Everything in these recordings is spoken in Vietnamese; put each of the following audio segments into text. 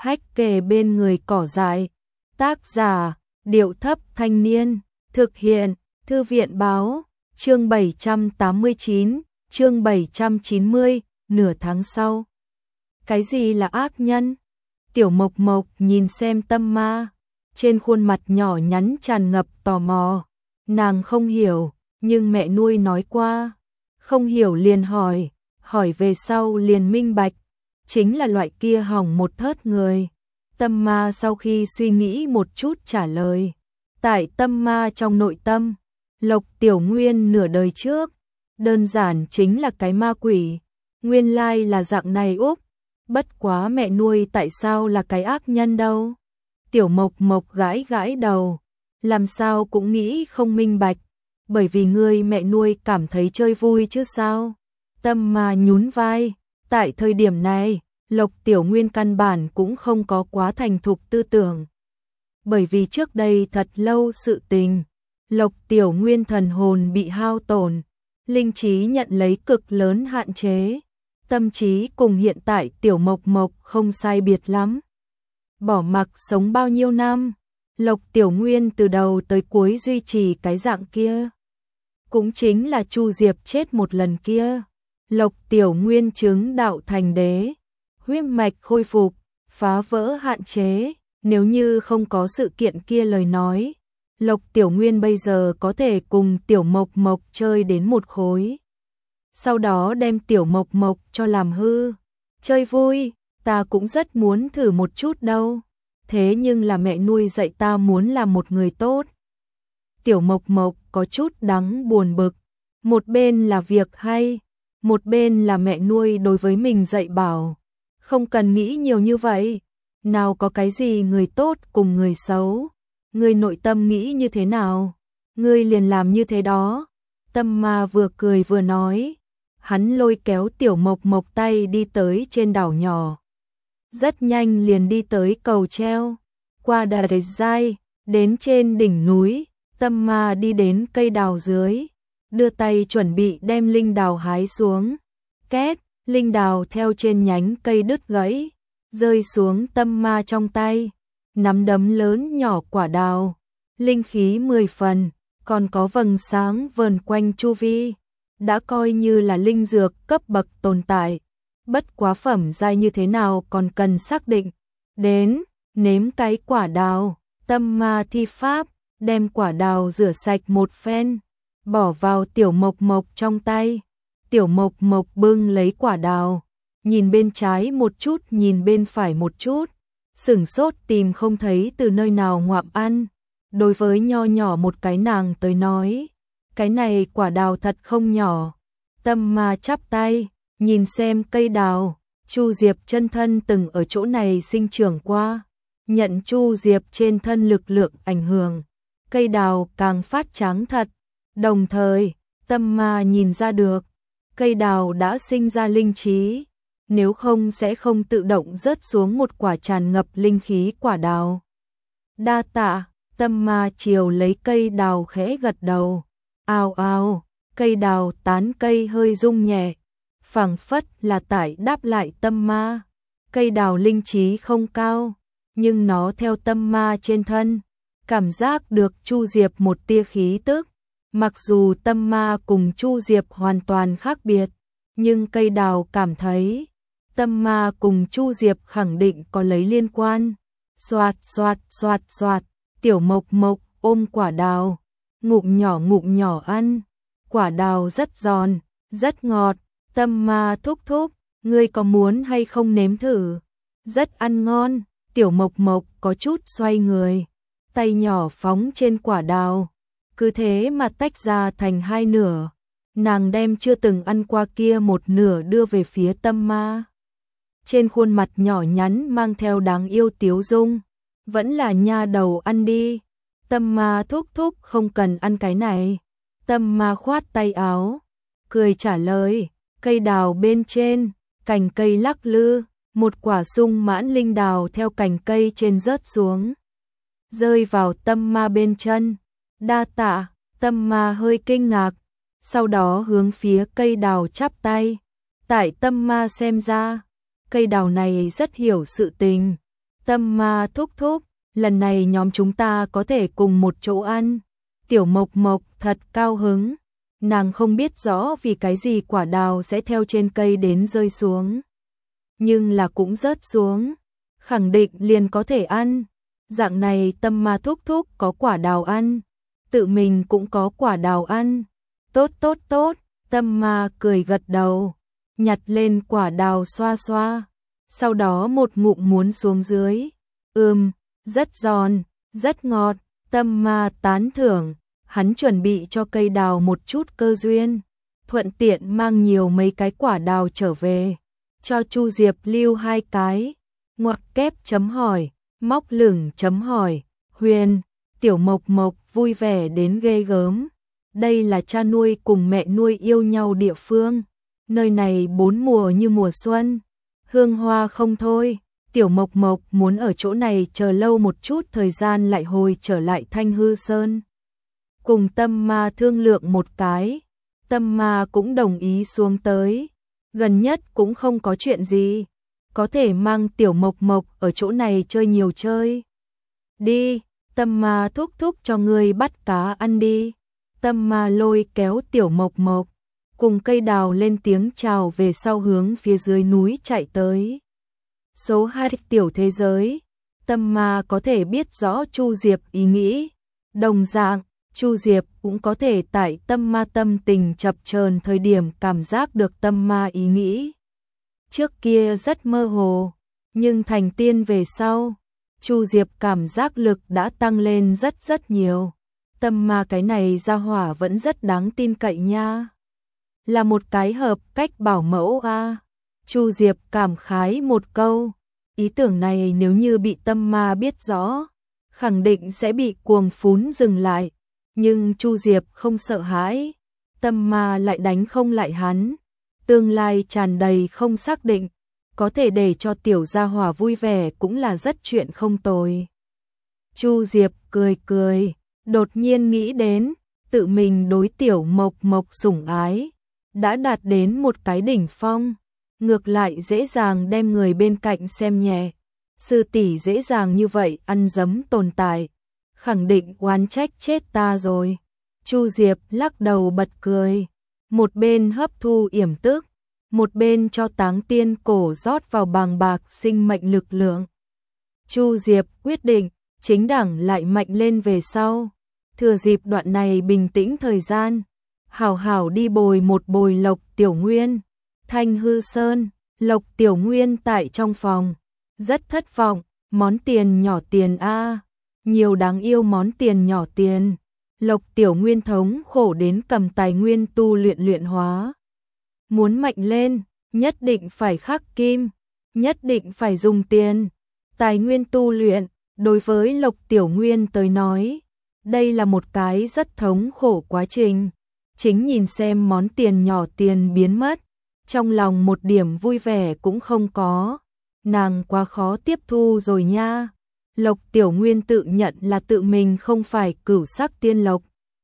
hách kề bên người cỏ dại. Tác giả, Điệu Thấp Thanh Niên. Thực hiện, Thư viện Báo. Chương 789, chương 790, nửa tháng sau. Cái gì là ác nhân? Tiểu Mộc Mộc nhìn xem Tâm Ma, trên khuôn mặt nhỏ nhắn tràn ngập tò mò. Nàng không hiểu, nhưng mẹ nuôi nói qua. Không hiểu liền hỏi, hỏi về sau liền minh bạch. Chính là loại kia hỏng một thớt người. Tâm Ma sau khi suy nghĩ một chút trả lời. Tại Tâm Ma trong nội tâm, Lộc Tiểu Nguyên nửa đời trước, đơn giản chính là cái ma quỷ. Nguyên lai là dạng này úp. Bất quá mẹ nuôi tại sao là cái ác nhân đâu? Tiểu Mộc Mộc gãi gãi đầu, làm sao cũng nghĩ không minh bạch, bởi vì người mẹ nuôi cảm thấy chơi vui chứ sao? Tâm Ma nhún vai, tại thời điểm này, Lộc Tiểu Nguyên căn bản cũng không có quá thành thục tư tưởng. Bởi vì trước đây thật lâu sự tình, Lộc Tiểu Nguyên thần hồn bị hao tổn, linh trí nhận lấy cực lớn hạn chế. Tâm trí cùng hiện tại Tiểu Mộc Mộc không sai biệt lắm. Bỏ mặc sống bao nhiêu năm, Lộc Tiểu Nguyên từ đầu tới cuối duy trì cái dạng kia. Cũng chính là Chu Diệp chết một lần kia. Lộc Tiểu Nguyên chứng đạo thành đế, huyết mạch khôi phục, phá vỡ hạn chế. Nếu như không có sự kiện kia lời nói, Lộc Tiểu Nguyên bây giờ có thể cùng Tiểu Mộc Mộc chơi đến một khối. Sau đó đem Tiểu Mộc Mộc cho làm hư. Chơi vui, ta cũng rất muốn thử một chút đâu. Thế nhưng là mẹ nuôi dạy ta muốn làm một người tốt. Tiểu Mộc Mộc có chút đắng buồn bực. Một bên là việc hay, một bên là mẹ nuôi đối với mình dạy bảo. Không cần nghĩ nhiều như vậy. Nào có cái gì người tốt cùng người xấu. Người nội tâm nghĩ như thế nào, ngươi liền làm như thế đó. Tâm Ma vừa cười vừa nói. Hắn lôi kéo Tiểu Mộc Mộc tay đi tới trên đảo nhỏ. Rất nhanh liền đi tới cầu treo. Qua đà dai, đến trên đỉnh núi. Tâm Ma đi đến cây đào dưới, đưa tay chuẩn bị đem linh đào hái xuống. Két, linh đào theo trên nhánh cây đứt gãy, rơi xuống Tâm Ma trong tay. Nắm đấm lớn nhỏ quả đào, linh khí 10 phần, còn có vầng sáng vờn quanh chu vi. Đã coi như là linh dược cấp bậc tồn tại. Bất quá phẩm giai như thế nào còn cần xác định. Đến, nếm cái quả đào. Tâm Ma thi pháp, đem quả đào rửa sạch một phen, bỏ vào Tiểu Mộc Mộc trong tay. Tiểu Mộc Mộc bưng lấy quả đào, nhìn bên trái một chút, nhìn bên phải một chút, sửng sốt tìm không thấy từ nơi nào ngoạm ăn. Đối với nho nhỏ một cái nàng tới nói, cái này quả đào thật không nhỏ. Tâm Ma chắp tay, nhìn xem cây đào. Chu Diệp chân thân từng ở chỗ này sinh trưởng qua, nhận Chu Diệp trên thân lực lượng ảnh hưởng, cây đào càng phát tráng thật. Đồng thời, Tâm Ma nhìn ra được, cây đào đã sinh ra linh trí, nếu không sẽ không tự động rớt xuống một quả tràn ngập linh khí quả đào. Đa tạ. Tâm Ma chiều lấy cây đào khẽ gật đầu. Ào ào, cây đào tán cây hơi rung nhẹ, phảng phất là tại đáp lại Tâm Ma. Cây đào linh trí không cao, nhưng nó theo Tâm Ma trên thân, cảm giác được Chu Diệp một tia khí tức. Mặc dù Tâm Ma cùng Chu Diệp hoàn toàn khác biệt, nhưng cây đào cảm thấy Tâm Ma cùng Chu Diệp khẳng định có lấy liên quan. Xoạt xoạt xoạt xoạt, Tiểu Mộc Mộc ôm quả đào, ngụm nhỏ ăn. Quả đào rất giòn, rất ngọt. Tâm Ma thúc thúc, ngươi có muốn hay không nếm thử? Rất ăn ngon. Tiểu Mộc Mộc có chút xoay người, tay nhỏ phóng trên quả đào, cứ thế mà tách ra thành hai nửa. Nàng đem chưa từng ăn qua kia một nửa đưa về phía Tâm Ma. Trên khuôn mặt nhỏ nhắn mang theo đáng yêu tiếu dung. Vẫn là nha đầu ăn đi. Tâm Ma thúc thúc không cần ăn cái này. Tâm Ma khoát tay áo, cười trả lời. Cây đào bên trên, cành cây lắc lư, một quả sung mãn linh đào theo cành cây trên rớt xuống, rơi vào Tâm Ma bên chân. Đa tạ. Tâm Ma hơi kinh ngạc, sau đó hướng phía cây đào chắp tay. Tại Tâm Ma xem ra, cây đào này rất hiểu sự tình. Tâm Ma thúc thúc, lần này nhóm chúng ta có thể cùng một chỗ ăn. Tiểu Mộc Mộc thật cao hứng. Nàng không biết rõ vì cái gì quả đào sẽ theo trên cây đến rơi xuống. Nhưng là cũng rớt xuống. Khẳng định liền có thể ăn. Dạng này Tâm Ma thúc thúc có quả đào ăn. Tự mình cũng có quả đào ăn. Tốt tốt tốt, Tâm Ma cười gật đầu. Nhặt lên quả đào xoa xoa. Sau đó một ngụm muốn xuống dưới. Rất giòn, rất ngọt. Tâm Ma tán thưởng. Hắn chuẩn bị cho cây đào một chút cơ duyên. Thuận tiện mang nhiều mấy cái quả đào trở về. Cho Chu Diệp lưu 2 cái. Ngoặc kép chấm hỏi. Móc lửng chấm hỏi. Huyền. Tiểu Mộc Mộc vui vẻ đến ghê gớm. Đây là cha nuôi cùng mẹ nuôi yêu nhau địa phương. Nơi này 4 mùa như mùa xuân. Hương hoa không thôi. Tiểu Mộc Mộc muốn ở chỗ này chờ lâu một chút thời gian lại hồi trở lại Thanh Hư Sơn. Cùng Tâm Ma thương lượng một cái. Tâm Ma cũng đồng ý xuống tới. Gần nhất cũng không có chuyện gì. Có thể mang Tiểu Mộc Mộc ở chỗ này chơi nhiều chơi. Đi, Tâm Ma thúc thúc cho ngươi bắt cá ăn đi. Tâm Ma lôi kéo Tiểu Mộc Mộc. Cùng cây đào lên tiếng chào về sau hướng phía dưới núi chạy tới. Số 2 tiểu thế giới. Tâm Ma có thể biết rõ Chu Diệp ý nghĩ. Đồng dạng, Chu Diệp cũng có thể tại Tâm Ma tâm tình chập chờn thời điểm cảm giác được Tâm Ma ý nghĩ. Trước kia rất mơ hồ, nhưng thành tiên về sau, Chu Diệp cảm giác lực đã tăng lên rất nhiều. Tâm Ma cái này ra hỏa vẫn rất đáng tin cậy nha. Là một cái hợp cách bảo mẫu a. Chu Diệp cảm khái một câu. Ý tưởng này nếu như bị Tâm Ma biết rõ, khẳng định sẽ bị cuồng phún dừng lại. Nhưng Chu Diệp không sợ hãi. Tâm Ma lại đánh không lại hắn. Tương lai tràn đầy không xác định. Có thể để cho tiểu gia hỏa vui vẻ cũng là rất chuyện không tồi. Chu Diệp cười cười. Đột nhiên nghĩ đến, tự mình đối Tiểu Mộc Mộc sủng ái. Đã đạt đến một cái đỉnh phong. Ngược lại dễ dàng đem người bên cạnh xem nhẹ. Sư tỷ dễ dàng như vậy ăn dấm tồn tại. Khẳng định oán trách chết ta rồi. Chu Diệp lắc đầu bật cười. Một bên hấp thu yểm tức. Một bên cho Táng Tiên cổ rót vào bàng bạc sinh mệnh lực lượng. Chu Diệp quyết định, chính đẳng lại mạnh lên về sau. Thừa dịp đoạn này bình tĩnh thời gian. Hảo hảo đi bồi một bồi Lộc Tiểu Nguyên. Thanh Hư Sơn, Lộc Tiểu Nguyên tại trong phòng. Rất thất vọng, món tiền nhỏ tiền a. Nhiều đáng yêu món tiền nhỏ tiền. Lộc Tiểu Nguyên thống khổ đến cầm tài nguyên tu luyện hóa. Muốn mạnh lên, nhất định phải khắc kim, nhất định phải dùng tiền. Tài nguyên tu luyện, đối với Lộc Tiểu Nguyên tới nói, đây là một cái rất thống khổ quá trình. Chính nhìn xem món tiền nhỏ tiền biến mất, trong lòng một điểm vui vẻ cũng không có. Nàng quá khó tiếp thu rồi nha. Lộc Tiểu Nguyên tự nhận là tự mình không phải cửu sắc tiên lộc,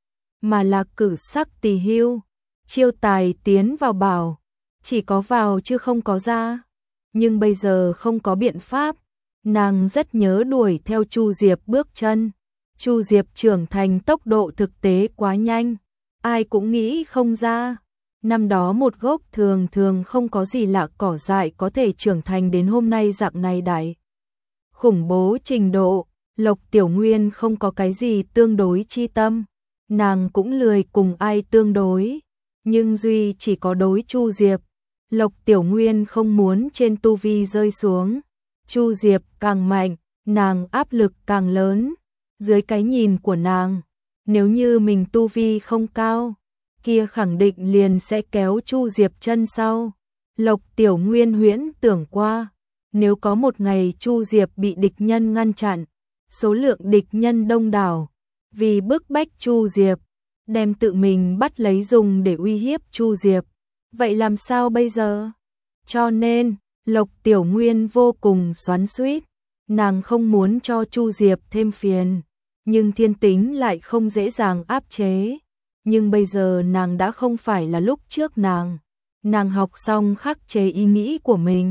mà là cửu sắc tỳ hưu. Chiêu tài tiến vào bảo, chỉ có vào chứ không có ra. Nhưng bây giờ không có biện pháp, nàng rất nhớ đuổi theo Chu Diệp bước chân. Chu Diệp trưởng thành tốc độ thực tế quá nhanh, ai cũng nghĩ không ra. Năm đó một gốc thường không có gì lạ cỏ dại có thể trưởng thành đến hôm nay dạng này đại. Khủng bố trình độ, Lộc Tiểu Nguyên không có cái gì tương đối chi tâm. Nàng cũng lười cùng ai tương đối. Nhưng duy chỉ có đối Chu Diệp. Lộc Tiểu Nguyên không muốn trên tu vi rơi xuống. Chu Diệp càng mạnh, nàng áp lực càng lớn. Dưới cái nhìn của nàng, nếu như mình tu vi không cao, kia khẳng định liền sẽ kéo Chu Diệp chân sau. Lộc Tiểu Nguyên huyễn tưởng qua, nếu có một ngày Chu Diệp bị địch nhân ngăn chặn, số lượng địch nhân đông đảo, vì bức bách Chu Diệp, đem tự mình bắt lấy dùng để uy hiếp Chu Diệp. Vậy làm sao bây giờ? Cho nên, Lộc Tiểu Nguyên vô cùng xoắn xuýt, nàng không muốn cho Chu Diệp thêm phiền, nhưng thiên tính lại không dễ dàng áp chế. Nhưng bây giờ nàng đã không phải là lúc trước nàng học xong khắc chế ý nghĩ của mình,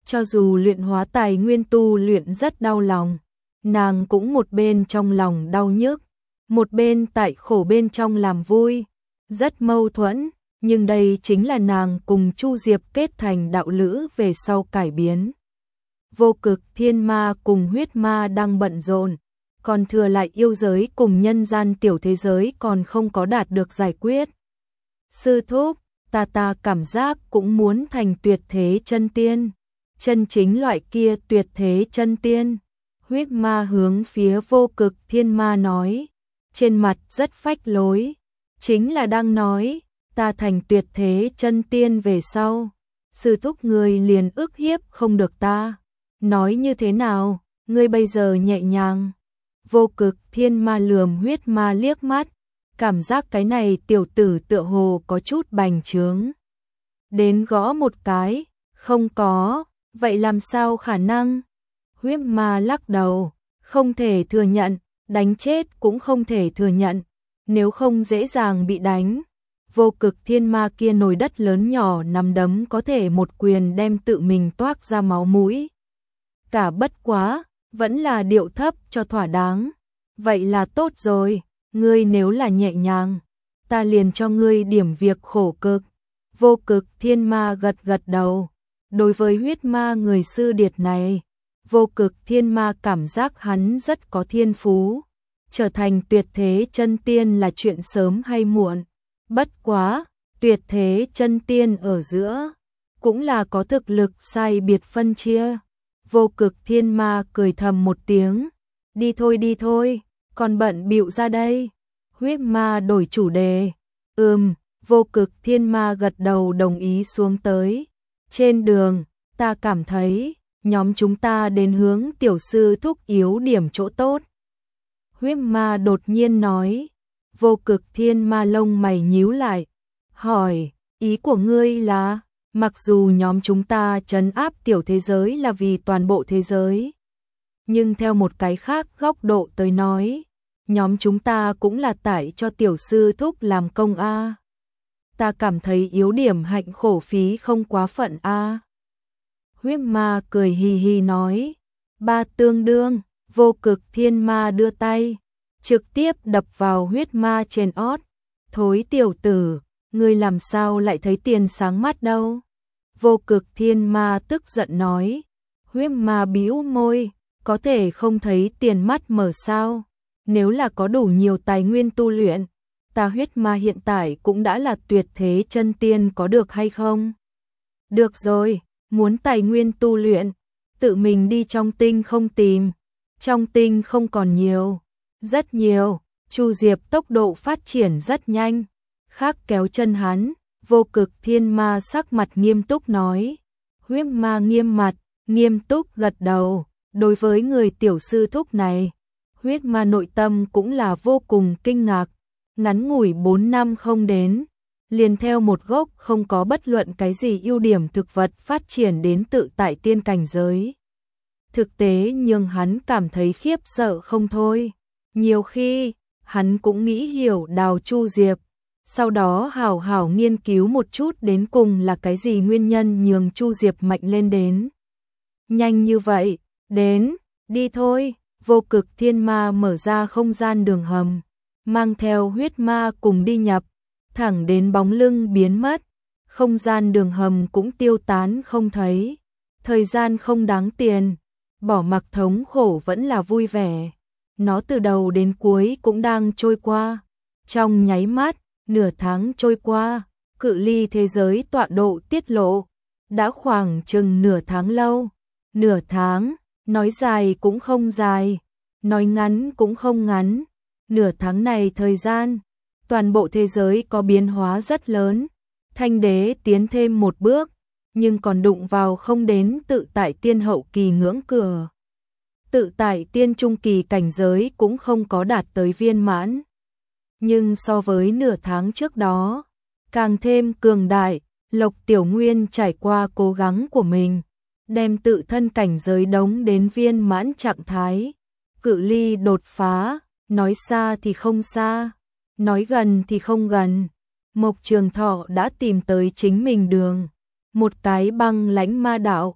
Cho dù luyện hóa tài nguyên tu luyện rất đau lòng, nàng cũng một bên trong lòng đau nhức, một bên tại khổ bên trong làm vui, rất mâu thuẫn, nhưng đây chính là nàng cùng Chu Diệp kết thành đạo lữ về sau cải biến. Vô Cực Thiên Ma cùng Huyết Ma đang bận rộn, còn thừa lại yêu giới cùng nhân gian tiểu thế giới còn không có đạt được giải quyết. Sư thúc, ta cảm giác cũng muốn thành tuyệt thế chân tiên, chân chính loại kia tuyệt thế chân tiên. Huyết Ma hướng phía Vô Cực Thiên Ma nói, trên mặt rất phách lối, chính là đang nói, ta thành tuyệt thế chân tiên về sau, sư thúc ngươi liền ức hiếp không được ta. Nói như thế nào, ngươi bây giờ nhẹ nhàng. Vô Cực Thiên Ma lườm Huyết Ma liếc mắt, cảm giác cái này tiểu tử tựa hồ có chút bành trướng. Đến gõ một cái, không có, vậy làm sao khả năng? Huyết Ma lắc đầu, không thể thừa nhận, đánh chết cũng không thể thừa nhận, nếu không dễ dàng bị đánh. Vô Cực Thiên Ma kia nồi đất lớn nhỏ nắm đấm có thể một quyền đem tự mình toác ra máu mũi. Cả bất quá, vẫn là điệu thấp cho thỏa đáng. Vậy là tốt rồi, ngươi nếu là nhẹ nhàng, ta liền cho ngươi điểm việc khổ cực. Vô Cực Thiên Ma gật gật đầu. Đối với Huyết Ma người sư điệt này, Vô Cực Thiên Ma cảm giác hắn rất có thiên phú. Trở thành tuyệt thế chân tiên là chuyện sớm hay muộn. Bất quá, tuyệt thế chân tiên ở giữa, cũng là có thực lực sai biệt phân chia. Vô Cực Thiên Ma cười thầm một tiếng, đi thôi, còn bận bịu ra đây. Huyết Ma đổi chủ đề, Vô Cực Thiên Ma gật đầu đồng ý xuống tới. Trên đường, ta cảm thấy, nhóm chúng ta đến hướng tiểu sư thúc yếu điểm chỗ tốt. Huyết Ma đột nhiên nói. Vô Cực Thiên Ma lông mày nhíu lại, hỏi, ý của ngươi là, mặc dù nhóm chúng ta trấn áp tiểu thế giới là vì toàn bộ thế giới, nhưng theo một cái khác góc độ tới nói, nhóm chúng ta cũng là tại cho tiểu sư thúc làm công a. Ta cảm thấy yếu điểm hạnh khổ phí không quá phận a. Huyết Ma cười hì hì nói, ba tương đương. Vô Cực Thiên Ma đưa tay trực tiếp đập vào Huyết Ma trên ót. Thối tiểu tử, ngươi làm sao lại thấy tiền sáng mắt đâu? Vô Cực Thiên Ma tức giận nói. Huyết Ma bĩu môi, có thể không thấy tiền mắt mở sao? Nếu là có đủ nhiều tài nguyên tu luyện, ta Huyết Ma hiện tại cũng đã là tuyệt thế chân tiên có được hay không? Được rồi, muốn tài nguyên tu luyện, tự mình đi trong tinh không tìm. Trong tinh không còn nhiều, rất nhiều. Chu Diệp tốc độ phát triển rất nhanh, khác kéo chân hắn. Vô Cực Thiên Ma sắc mặt nghiêm túc nói. Huyết Ma nghiêm mặt, nghiêm túc gật đầu. Đối với người tiểu sư thúc này, Huyết Ma nội tâm cũng là vô cùng kinh ngạc. Ngắn ngủi 4 năm không đến, liền theo một gốc không có bất luận cái gì ưu điểm thực vật phát triển đến tự tại tiên cảnh giới. Thực tế nhưng hắn cảm thấy khiếp sợ không thôi. Nhiều khi, hắn cũng nghĩ hiểu đào Chu Diệp, sau đó hảo hảo nghiên cứu một chút đến cùng là cái gì nguyên nhân nhường Chu Diệp mạnh lên đến. Nhanh như vậy, đi thôi. Vô Cực Thiên Ma mở ra không gian đường hầm, mang theo Huyết Ma cùng đi nhập, thẳng đến bóng lưng biến mất. Không gian đường hầm cũng tiêu tán không thấy. Thời gian không đáng tiền, bỏ mặc thống khổ vẫn là vui vẻ. Nó từ đầu đến cuối cũng đang trôi qua. Trong nháy mắt, nửa tháng trôi qua, cự ly thế giới tọa độ tiết lộ đã khoảng chừng nửa tháng lâu. Nửa tháng, nói dài cũng không dài, nói ngắn cũng không ngắn. Nửa tháng này thời gian, toàn bộ thế giới có biến hóa rất lớn. Thanh đế tiến thêm một bước, nhưng còn đụng vào không đến tự tại tiên hậu kỳ ngưỡng cửa. Tự tại tiên trung kỳ cảnh giới cũng không có đạt tới viên mãn. Nhưng so với nửa tháng trước đó, càng thêm cường đại. Lộc Tiểu Nguyên trải qua cố gắng của mình, đem tự thân cảnh giới đống đến viên mãn trạng thái. Cự ly đột phá, nói xa thì không xa, nói gần thì không gần. Mộc Trường Thọ đã tìm tới chính mình đường, một cái băng lãnh ma đạo,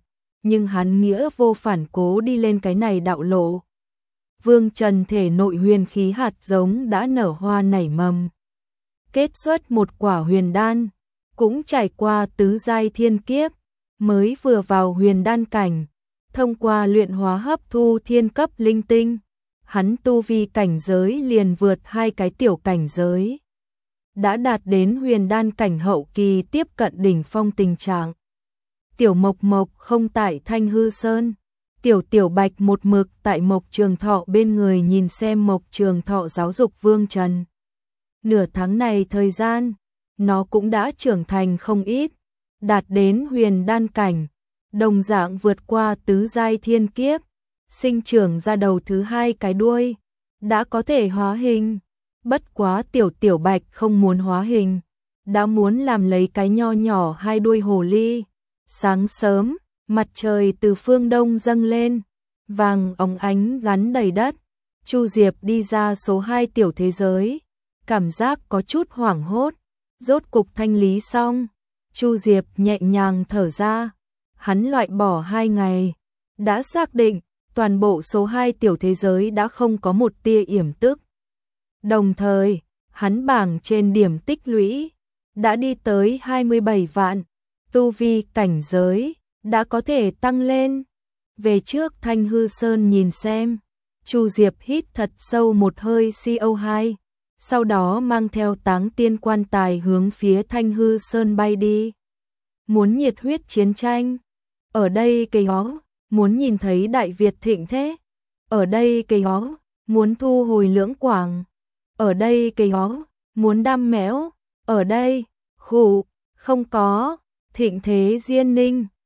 nhưng hắn nghĩa vô phản cố đi lên cái này đạo lộ. Vương Trần thể nội huyền khí hạt giống đã nở hoa nảy mầm, kết xuất một quả huyền đan, cũng trải qua tứ giai thiên kiếp, mới vừa vào huyền đan cảnh, thông qua luyện hóa hấp thu thiên cấp linh tinh, hắn tu vi cảnh giới liền vượt 2 cái tiểu cảnh giới, đã đạt đến huyền đan cảnh hậu kỳ tiếp cận đỉnh phong tình trạng. Tiểu Mộc Mộc không tại Thanh Hư Sơn, Tiểu Bạch một mực tại Mộc Trường Thọ bên người nhìn xem Mộc Trường Thọ giáo dục Vương Trần. Nửa tháng này thời gian, nó cũng đã trưởng thành không ít, đạt đến huyền đan cảnh, đồng dạng vượt qua tứ giai thiên kiếp, sinh trưởng ra đầu thứ 2 cái đuôi, đã có thể hóa hình. Bất quá Tiểu Bạch không muốn hóa hình, đã muốn làm lấy cái nho nhỏ 2 đuôi hồ ly. Sáng sớm, mặt trời từ phương đông dâng lên, vàng óng ánh gắn đầy đất. Chu Diệp đi ra số 2 tiểu thế giới, cảm giác có chút hoảng hốt, rốt cục thanh lý xong. Chu Diệp nhẹ nhàng thở ra, hắn loại bỏ 2 ngày, đã xác định toàn bộ số 2 tiểu thế giới đã không có một tia yểm tức. Đồng thời, hắn bảng trên điểm tích lũy đã đi tới 27 vạn, tu vi cảnh giới đã có thể tăng lên. Về trước Thanh Hư Sơn nhìn xem, Chu Diệp hít thật sâu một hơi CO2, sau đó mang theo Táng Tiên quan tài hướng phía Thanh Hư Sơn bay đi. Muốn nhiệt huyết chiến tranh, ở đây cây ó, muốn nhìn thấy Đại Việt thịnh thế, ở đây cây ó, muốn thu hồi Lưỡng Quảng, ở đây cây ó, muốn đam mẽo, ở đây, khủ, không có, thịnh thế Diên Ninh.